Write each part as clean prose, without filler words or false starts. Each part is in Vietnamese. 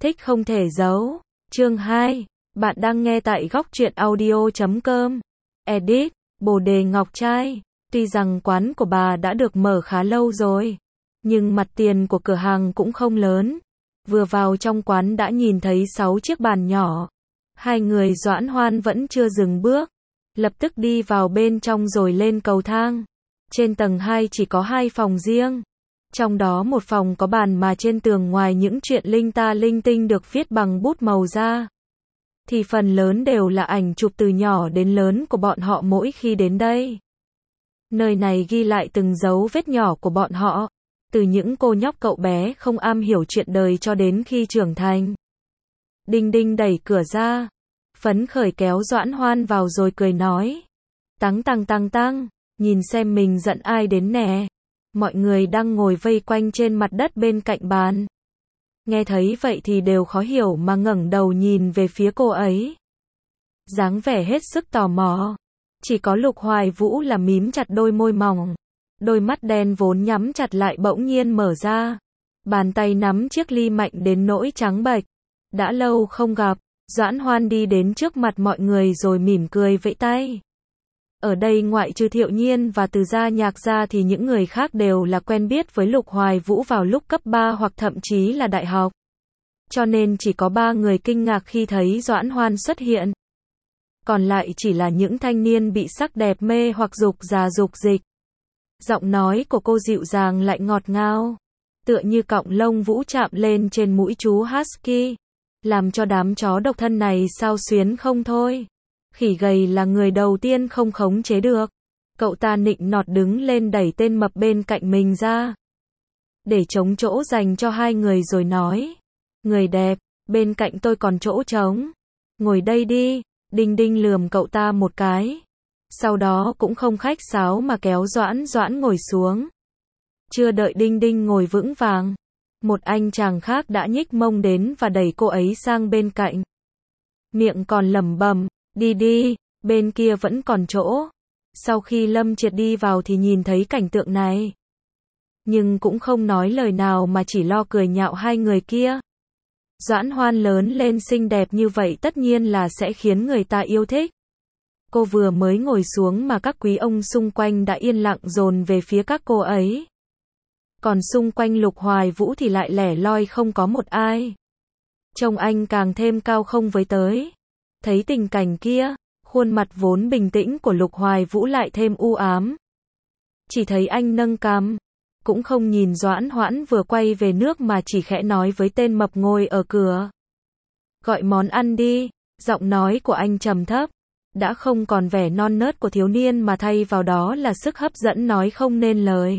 Thích không thể giấu. Chương 2. Bạn đang nghe tại góc truyện audio.com. Edit. Bồ đề ngọc trai. Tuy rằng quán của bà đã được mở khá lâu rồi, nhưng mặt tiền của cửa hàng cũng không lớn. Vừa vào trong quán đã nhìn thấy 6 chiếc bàn nhỏ. Hai người Doãn Hoan vẫn chưa dừng bước, lập tức đi vào bên trong rồi lên cầu thang. Trên tầng 2 chỉ có 2 phòng riêng. Trong đó một phòng có bàn mà trên tường ngoài những chuyện linh ta linh tinh được viết bằng bút màu ra, thì phần lớn đều là ảnh chụp từ nhỏ đến lớn của bọn họ mỗi khi đến đây. Nơi này ghi lại từng dấu vết nhỏ của bọn họ, từ những cô nhóc cậu bé không am hiểu chuyện đời cho đến khi trưởng thành. Đinh Đinh đẩy cửa ra, phấn khởi kéo Doãn Hoan vào rồi cười nói: tăng, nhìn xem mình giận ai đến nè. Mọi người đang ngồi vây quanh trên mặt đất bên cạnh bàn, nghe thấy vậy thì đều khó hiểu mà ngẩng đầu nhìn về phía cô ấy, dáng vẻ hết sức tò mò. Chỉ có Lục Hoài Vũ là mím chặt đôi môi mỏng, đôi mắt đen vốn nhắm chặt lại bỗng nhiên mở ra, bàn tay nắm chiếc ly mạnh đến nỗi trắng bệch. Đã lâu không gặp. Doãn Hoan đi đến trước mặt mọi người rồi mỉm cười vẫy tay. Ở đây ngoại trừ Thiệu Nhiên và Từ Gia Nhạc ra thì những người khác đều là quen biết với Lục Hoài Vũ vào lúc cấp 3 hoặc thậm chí là đại học. Cho nên chỉ có 3 người kinh ngạc khi thấy Doãn Hoan xuất hiện. Còn lại chỉ là những thanh niên bị sắc đẹp mê hoặc dục già dục dịch. Giọng nói của cô dịu dàng lại ngọt ngào, tựa như cọng lông vũ chạm lên trên mũi chú Husky, làm cho đám chó độc thân này xao xuyến không thôi. Khỉ gầy là người đầu tiên không khống chế được. Cậu ta nịnh nọt đứng lên đẩy tên mập bên cạnh mình ra, để trống chỗ dành cho hai người rồi nói: người đẹp, bên cạnh tôi còn chỗ trống, ngồi đây đi. Đinh Đinh lườm cậu ta một cái, sau đó cũng không khách sáo mà kéo Doãn ngồi xuống. Chưa đợi Đinh Đinh ngồi vững vàng, một anh chàng khác đã nhích mông đến và đẩy cô ấy sang bên cạnh. Miệng còn lẩm bẩm: đi đi, bên kia vẫn còn chỗ. Sau khi Lâm Triệt đi vào thì nhìn thấy cảnh tượng này, nhưng cũng không nói lời nào mà chỉ lo cười nhạo hai người kia. Doãn Hoan lớn lên xinh đẹp như vậy tất nhiên là sẽ khiến người ta yêu thích. Cô vừa mới ngồi xuống mà các quý ông xung quanh đã yên lặng dồn về phía các cô ấy. Còn xung quanh Lục Hoài Vũ thì lại lẻ loi không có một ai. Trông anh càng thêm cao không với tới. Thấy tình cảnh kia, khuôn mặt vốn bình tĩnh của Lục Hoài Vũ lại thêm u ám. Chỉ thấy anh nâng cằm, cũng không nhìn Doãn Hoãn vừa quay về nước mà chỉ khẽ nói với tên mập ngồi ở cửa: gọi món ăn đi. Giọng nói của anh trầm thấp, đã không còn vẻ non nớt của thiếu niên mà thay vào đó là sức hấp dẫn nói không nên lời.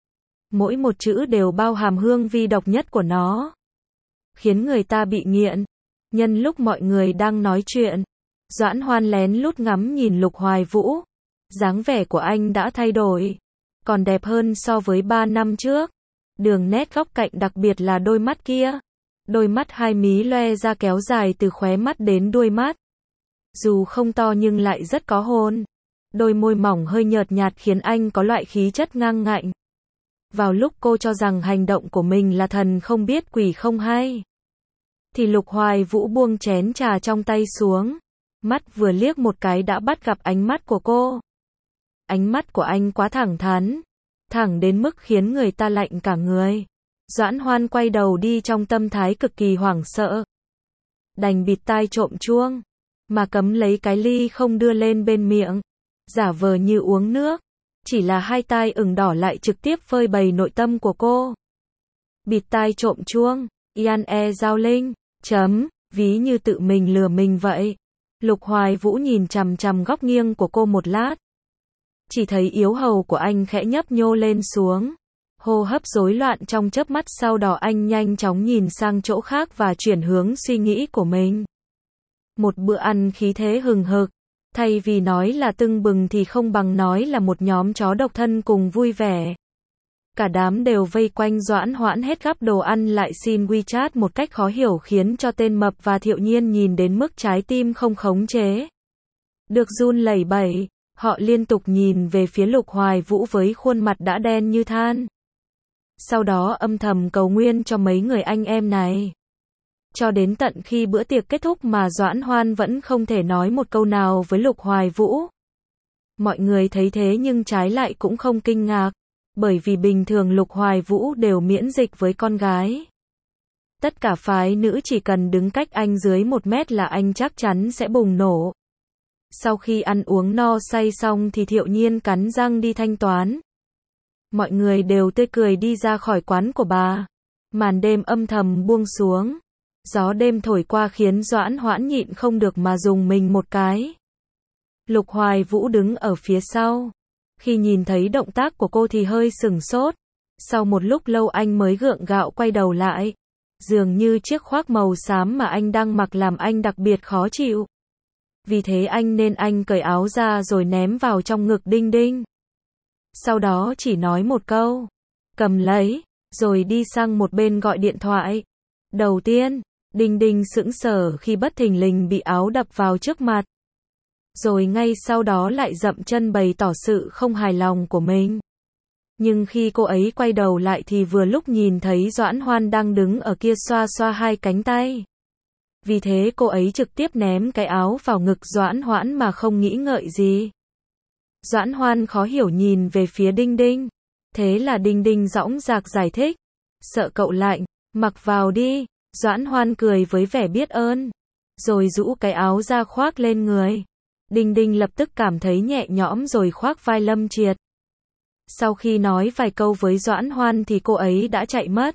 Mỗi một chữ đều bao hàm hương vi độc nhất của nó, khiến người ta bị nghiện. Nhân lúc mọi người đang nói chuyện, Doãn Hoan lén lút ngắm nhìn Lục Hoài Vũ. Dáng vẻ của anh đã thay đổi, còn đẹp hơn so với 3 năm trước. Đường nét góc cạnh, đặc biệt là đôi mắt kia. Đôi mắt hai mí loe ra kéo dài từ khóe mắt đến đuôi mắt. Dù không to nhưng lại rất có hồn. Đôi môi mỏng hơi nhợt nhạt khiến anh có loại khí chất ngang ngạnh. Vào lúc cô cho rằng hành động của mình là thần không biết quỷ không hay, thì Lục Hoài Vũ buông chén trà trong tay xuống. Mắt vừa liếc một cái đã bắt gặp ánh mắt của cô. Ánh mắt của anh quá thẳng thắn, thẳng đến mức khiến người ta lạnh cả người. Doãn Hoan quay đầu đi trong tâm thái cực kỳ hoảng sợ. Đành bịt tai trộm chuông, mà cấm lấy cái ly không đưa lên bên miệng, giả vờ như uống nước. Chỉ là hai tai ửng đỏ lại trực tiếp phơi bày nội tâm của cô. Bịt tai trộm chuông, Ian E Giao Linh, ví như tự mình lừa mình vậy. Lục Hoài Vũ nhìn chằm chằm góc nghiêng của cô một lát. Chỉ thấy yếu hầu của anh khẽ nhấp nhô lên xuống. Hô hấp rối loạn trong chớp mắt, sau đó anh nhanh chóng nhìn sang chỗ khác và chuyển hướng suy nghĩ của mình. Một bữa ăn khí thế hừng hực, thay vì nói là tưng bừng thì không bằng nói là một nhóm chó độc thân cùng vui vẻ. Cả đám đều vây quanh Doãn Hoãn hết gắp đồ ăn lại xin WeChat một cách khó hiểu, khiến cho tên mập và Thiệu Nhiên nhìn đến mức trái tim không khống chế được run lẩy bẩy. Họ liên tục nhìn về phía Lục Hoài Vũ với khuôn mặt đã đen như than. Sau đó âm thầm cầu nguyện cho mấy người anh em này Cho đến tận khi bữa tiệc kết thúc mà Doãn Hoan vẫn không thể nói một câu nào với Lục Hoài Vũ. Mọi người thấy thế nhưng trái lại cũng không kinh ngạc, bởi vì bình thường Lục Hoài Vũ đều miễn dịch với con gái. Tất cả phái nữ chỉ cần đứng cách anh dưới 1 mét là anh chắc chắn sẽ bùng nổ. Sau khi ăn uống no say xong thì Thiệu Nhiên cắn răng đi thanh toán. Mọi người đều tươi cười đi ra khỏi quán của bà. Màn đêm âm thầm buông xuống. Gió đêm thổi qua khiến Doãn Hoãn nhịn không được mà rùng mình một cái. Lục Hoài Vũ đứng ở phía sau. Khi nhìn thấy động tác của cô thì hơi sửng sốt. Sau một lúc lâu anh mới gượng gạo quay đầu lại. Dường như chiếc khoác màu xám mà anh đang mặc làm anh đặc biệt khó chịu. Vì thế anh cởi áo ra rồi ném vào trong ngực Đinh Đinh. Sau đó chỉ nói một câu, cầm lấy, rồi đi sang một bên gọi điện thoại. Đầu tiên, Đinh Đinh sững sờ khi bất thình lình bị áo đập vào trước mặt. Rồi ngay sau đó lại dậm chân bày tỏ sự không hài lòng của mình. Nhưng khi cô ấy quay đầu lại thì vừa lúc nhìn thấy Doãn Hoan đang đứng ở kia xoa xoa hai cánh tay. Vì thế cô ấy trực tiếp ném cái áo vào ngực Doãn Hoãn mà không nghĩ ngợi gì. Doãn Hoan khó hiểu nhìn về phía Đinh Đinh. Thế là Đinh Đinh dõng dạc giải thích. Sợ cậu lạnh, mặc vào đi. Doãn Hoan cười với vẻ biết ơn. Rồi rũ cái áo ra khoác lên người. Đinh Đinh lập tức cảm thấy nhẹ nhõm rồi khoác vai Lâm Triệt. Sau khi nói vài câu với Doãn Hoan thì cô ấy đã chạy mất.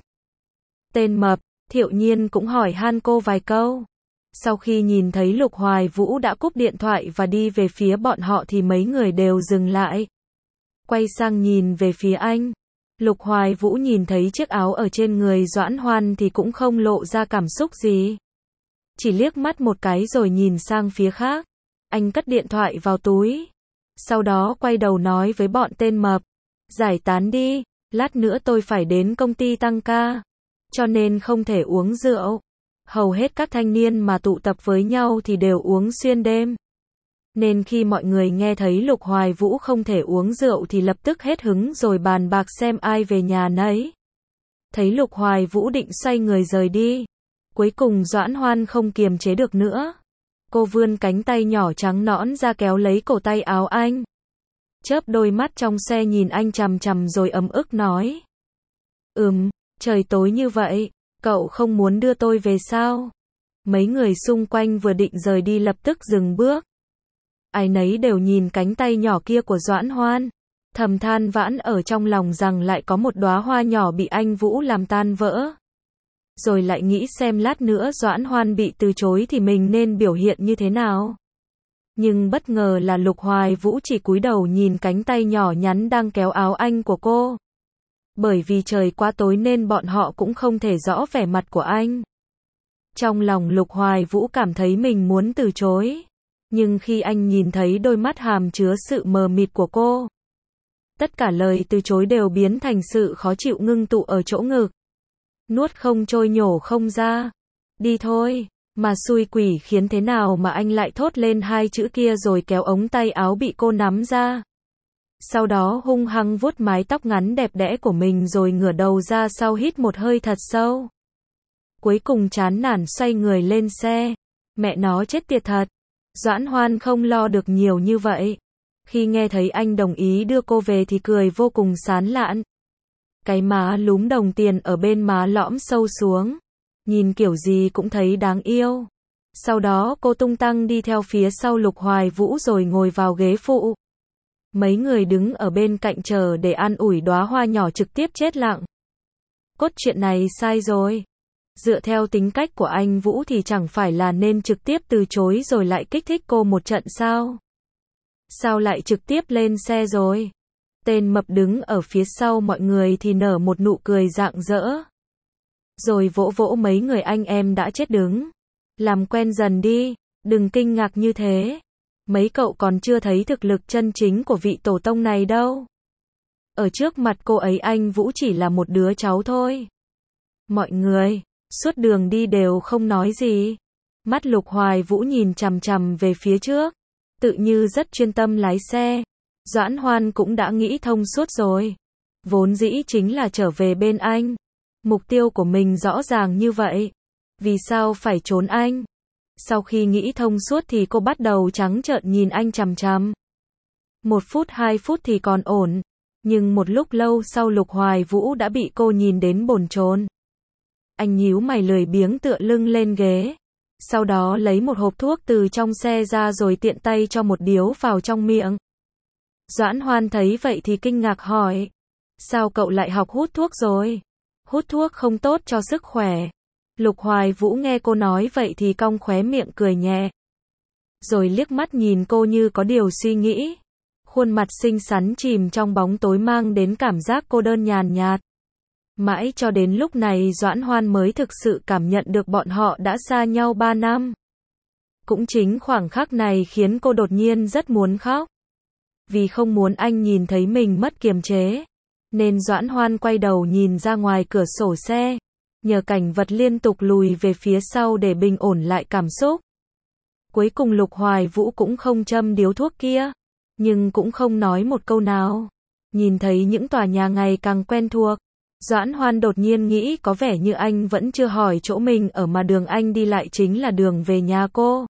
Tên mập, Thiệu Nhiên cũng hỏi han cô vài câu. Sau khi nhìn thấy Lục Hoài Vũ đã cúp điện thoại và đi về phía bọn họ thì mấy người đều dừng lại. Quay sang nhìn về phía anh. Lục Hoài Vũ nhìn thấy chiếc áo ở trên người Doãn Hoan thì cũng không lộ ra cảm xúc gì. Chỉ liếc mắt một cái rồi nhìn sang phía khác. Anh cất điện thoại vào túi. Sau đó quay đầu nói với bọn tên mập. Giải tán đi, lát nữa tôi phải đến công ty tăng ca. Cho nên không thể uống rượu. Hầu hết các thanh niên mà tụ tập với nhau thì đều uống xuyên đêm. Nên khi mọi người nghe thấy Lục Hoài Vũ không thể uống rượu thì lập tức hết hứng rồi bàn bạc xem ai về nhà nấy. Thấy Lục Hoài Vũ định xoay người rời đi. Cuối cùng Doãn Hoan không kiềm chế được nữa. Cô vươn cánh tay nhỏ trắng nõn ra kéo lấy cổ tay áo anh. Chớp đôi mắt trong xe nhìn anh chằm chằm rồi ấm ức nói. Trời tối như vậy, cậu không muốn đưa tôi về sao? Mấy người xung quanh vừa định rời đi lập tức dừng bước. Ai nấy đều nhìn cánh tay nhỏ kia của Doãn Hoan. Thầm than vãn ở trong lòng rằng lại có một đóa hoa nhỏ bị anh Vũ làm tan vỡ. Rồi lại nghĩ xem lát nữa Doãn Hoan bị từ chối thì mình nên biểu hiện như thế nào. Nhưng bất ngờ là Lục Hoài Vũ chỉ cúi đầu nhìn cánh tay nhỏ nhắn đang kéo áo anh của cô. Bởi vì trời quá tối nên bọn họ cũng không thể rõ vẻ mặt của anh. Trong lòng Lục Hoài Vũ cảm thấy mình muốn từ chối. Nhưng khi anh nhìn thấy đôi mắt hàm chứa sự mờ mịt của cô, tất cả lời từ chối đều biến thành sự khó chịu ngưng tụ ở chỗ ngực. Nuốt không trôi nhổ không ra. Đi thôi. Mà xui quỷ khiến thế nào mà anh lại thốt lên hai chữ kia rồi kéo ống tay áo bị cô nắm ra. Sau đó hung hăng vuốt mái tóc ngắn đẹp đẽ của mình rồi ngửa đầu ra sau hít một hơi thật sâu. Cuối cùng chán nản xoay người lên xe. Mẹ nó chết tiệt thật. Doãn Hoan không lo được nhiều như vậy. Khi nghe thấy anh đồng ý đưa cô về thì cười vô cùng sán lạn. Cái má lúm đồng tiền ở bên má lõm sâu xuống. Nhìn kiểu gì cũng thấy đáng yêu. Sau đó cô tung tăng đi theo phía sau Lục Hoài Vũ rồi ngồi vào ghế phụ. Mấy người đứng ở bên cạnh chờ để an ủi đóa hoa nhỏ trực tiếp chết lặng. Cốt truyện này sai rồi. Dựa theo tính cách của anh Vũ thì chẳng phải là nên trực tiếp từ chối rồi lại kích thích cô một trận sao? Sao lại trực tiếp lên xe rồi? Tên mập đứng ở phía sau mọi người thì nở một nụ cười rạng rỡ. Rồi vỗ vỗ mấy người anh em đã chết đứng. Làm quen dần đi, đừng kinh ngạc như thế. Mấy cậu còn chưa thấy thực lực chân chính của vị tổ tông này đâu. Ở trước mặt cô ấy anh Vũ chỉ là một đứa cháu thôi. Mọi người, suốt đường đi đều không nói gì. Mắt Lục Hoài Vũ nhìn chằm chằm về phía trước. Tự như rất chuyên tâm lái xe. Doãn Hoan cũng đã nghĩ thông suốt rồi. Vốn dĩ chính là trở về bên anh. Mục tiêu của mình rõ ràng như vậy. Vì sao phải trốn anh? Sau khi nghĩ thông suốt thì cô bắt đầu trắng trợn nhìn anh chằm chằm. 1 phút 2 phút thì còn ổn, nhưng một lúc lâu sau Lục Hoài Vũ đã bị cô nhìn đến bồn chồn. Anh nhíu mày lười biếng tựa lưng lên ghế. Sau đó lấy một hộp thuốc từ trong xe ra rồi tiện tay cho một điếu vào trong miệng. Doãn Hoan thấy vậy thì kinh ngạc hỏi. Sao cậu lại học hút thuốc rồi? Hút thuốc không tốt cho sức khỏe. Lục Hoài Vũ nghe cô nói vậy thì cong khóe miệng cười nhẹ. Rồi liếc mắt nhìn cô như có điều suy nghĩ. Khuôn mặt xinh xắn chìm trong bóng tối mang đến cảm giác cô đơn nhàn nhạt. Mãi cho đến lúc này Doãn Hoan mới thực sự cảm nhận được bọn họ đã xa nhau 3 năm. Cũng chính khoảng khắc này khiến cô đột nhiên rất muốn khóc. Vì không muốn anh nhìn thấy mình mất kiềm chế, nên Doãn Hoan quay đầu nhìn ra ngoài cửa sổ xe, nhờ cảnh vật liên tục lùi về phía sau để bình ổn lại cảm xúc. Cuối cùng Lục Hoài Vũ cũng không châm điếu thuốc kia, nhưng cũng không nói một câu nào. Nhìn thấy những tòa nhà ngày càng quen thuộc, Doãn Hoan đột nhiên nghĩ có vẻ như anh vẫn chưa hỏi chỗ mình ở mà đường anh đi lại chính là đường về nhà cô.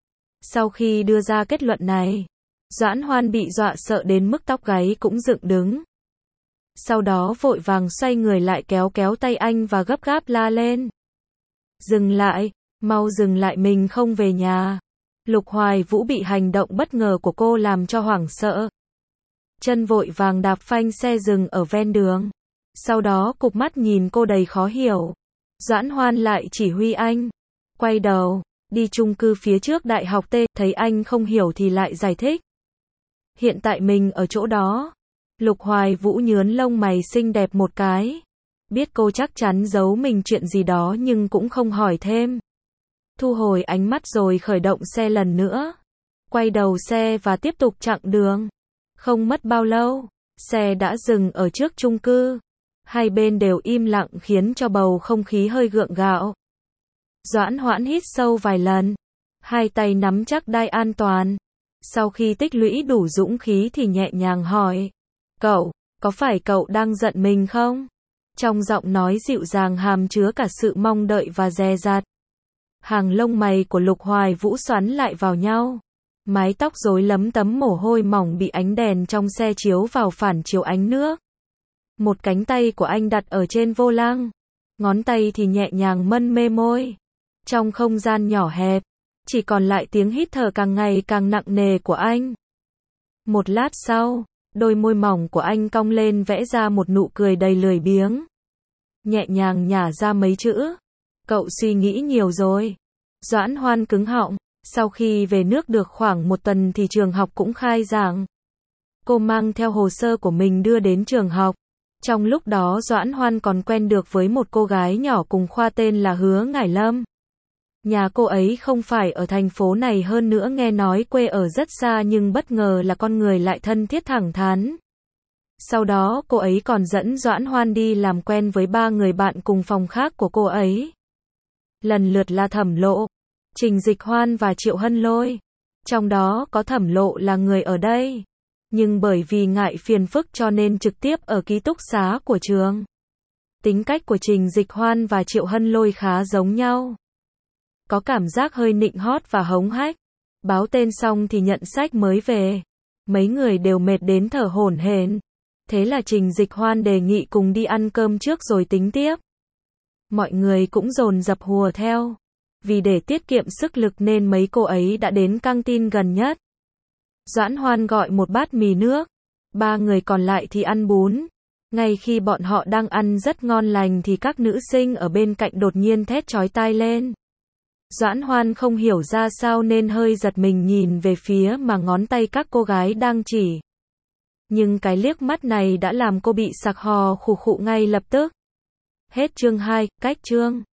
Sau khi đưa ra kết luận này, Doãn Hoan bị dọa sợ đến mức tóc gáy cũng dựng đứng. Sau đó vội vàng xoay người lại kéo kéo tay anh và gấp gáp la lên. Dừng lại, mau dừng lại, mình không về nhà. Lục Hoài Vũ bị hành động bất ngờ của cô làm cho hoảng sợ. Chân vội vàng đạp phanh xe dừng ở ven đường. Sau đó cụp mắt nhìn cô đầy khó hiểu. Doãn Hoan lại chỉ huy anh. Quay đầu, đi chung cư phía trước đại học T, thấy anh không hiểu thì lại giải thích. Hiện tại mình ở chỗ đó. Lục Hoài Vũ nhướn lông mày xinh đẹp một cái. Biết cô chắc chắn giấu mình chuyện gì đó nhưng cũng không hỏi thêm. Thu hồi ánh mắt rồi khởi động xe lần nữa. Quay đầu xe và tiếp tục chặng đường. Không mất bao lâu, xe đã dừng ở trước chung cư. Hai bên đều im lặng khiến cho bầu không khí hơi gượng gạo. Doãn Hoãn hít sâu vài lần. Hai tay nắm chắc đai an toàn. Sau khi tích lũy đủ dũng khí thì nhẹ nhàng hỏi. Cậu, có phải cậu đang giận mình không? Trong giọng nói dịu dàng hàm chứa cả sự mong đợi và dè dặt. Hàng lông mày của Lục Hoài Vũ xoắn lại vào nhau. Mái tóc rối lấm tấm mồ hôi mỏng bị ánh đèn trong xe chiếu vào phản chiếu ánh nước. Một cánh tay của anh đặt ở trên vô lăng. Ngón tay thì nhẹ nhàng mân mê môi. Trong không gian nhỏ hẹp, chỉ còn lại tiếng hít thở càng ngày càng nặng nề của anh. Một lát sau, đôi môi mỏng của anh cong lên vẽ ra một nụ cười đầy lười biếng. Nhẹ nhàng nhả ra mấy chữ. Cậu suy nghĩ nhiều rồi. Doãn Hoan cứng họng. Sau khi về nước được khoảng 1 tuần thì trường học cũng khai giảng. Cô mang theo hồ sơ của mình đưa đến trường học. Trong lúc đó Doãn Hoan còn quen được với một cô gái nhỏ cùng khoa tên là Hứa Ngải Lâm. Nhà cô ấy không phải ở thành phố này, hơn nữa nghe nói quê ở rất xa, nhưng bất ngờ là con người lại thân thiết thẳng thắn. Sau đó cô ấy còn dẫn Doãn Hoan đi làm quen với 3 người bạn cùng phòng khác của cô ấy. Lần lượt là Thẩm Lộ, Trình Dịch Hoan và Triệu Hân Lôi. Trong đó có Thẩm Lộ là người ở đây, nhưng bởi vì ngại phiền phức cho nên trực tiếp ở ký túc xá của trường. Tính cách của Trình Dịch Hoan và Triệu Hân Lôi khá giống nhau. Có cảm giác hơi nịnh hót và hống hách. Báo tên xong thì nhận sách mới về. Mấy người đều mệt đến thở hổn hển. Thế là Trình Dịch Hoan đề nghị cùng đi ăn cơm trước rồi tính tiếp. Mọi người cũng dồn dập hùa theo. Vì để tiết kiệm sức lực nên mấy cô ấy đã đến căng tin gần nhất. Doãn Hoan gọi một bát mì nước. 3 người còn lại thì ăn bún. Ngay khi bọn họ đang ăn rất ngon lành thì các nữ sinh ở bên cạnh đột nhiên thét chói tai lên. Doãn Hoan không hiểu ra sao nên hơi giật mình nhìn về phía mà ngón tay các cô gái đang chỉ. Nhưng cái liếc mắt này đã làm cô bị sặc hò khụ khụ ngay lập tức. Hết chương 2, cách chương.